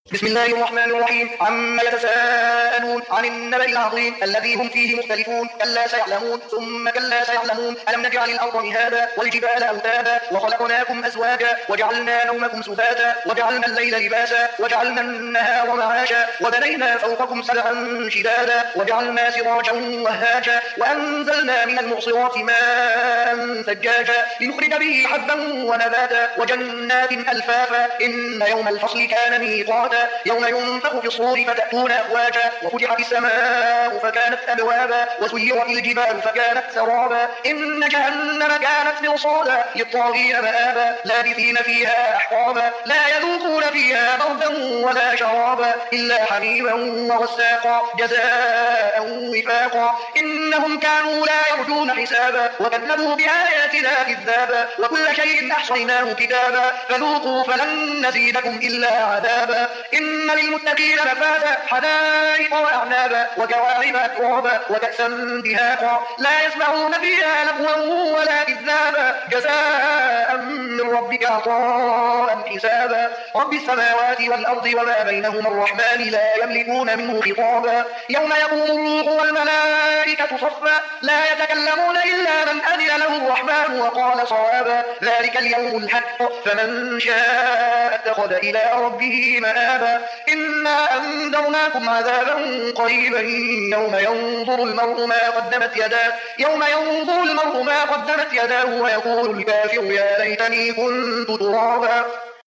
بسم الله الرحمن الرحيم. عما يتساءلون عن النبأ العظيم الذي هم فيه مختلفون. كلا سيعلمون ثم كلا سيعلمون. ألم نجعل الأرض مهادا والجبال أوتادا وخلقناكم أزواجا وجعلنا نومكم سباتا وجعلنا الليل لباسا وجعلنا النهار معاشا وبنينا فوقكم سبعا شدادا وجعلنا سراجا وهاجا وأنزلنا من المعصرات ماء ثجاجا لنخرج به حبا ونباتا وجنات ألفافا إن يوم الفصل كان ميقاتا يوم ينفخ في الصور فتأتون أفواجا وفتحت السماء فكانت أبوابا وسيرت الجبال فكانت سرابا إن جهنم كانت مرصادا للطاغين مآبا لابثين فيها أحقابا لا يذوقون فيها بردا ولا شرابا إلا حميما وغساقا جزاء وفاقا إنهم كانوا لا يرجون حسابا وكذبوا بآياتنا كذابا وكل شيء أحصيناه كتابا فذوقوا فلن نزيدكم إلا عذابا إن للمتقين مفازا حدائق وأعنابا وكواعب أترابا وكأسا دهاقا لا يسمعون فيها لغوا ولا كذابا جزاء من ربك عطاء حسابا رب السماوات والأرض وما بينهما الرحمن لا يملكون منه خطابا يوم يقوم الروح والملائكة صفا لا يتكلمون إلا من أذن له الرحمن وقال صوابا ذلك اليوم الحق فمن شاء اتخذ إلى ربه مآبا إنا أنذرناكم عذابا قريبا يوم ينظر المرء ما قدمت يداه ويقول الكافر يا ليتني كنت ترابا.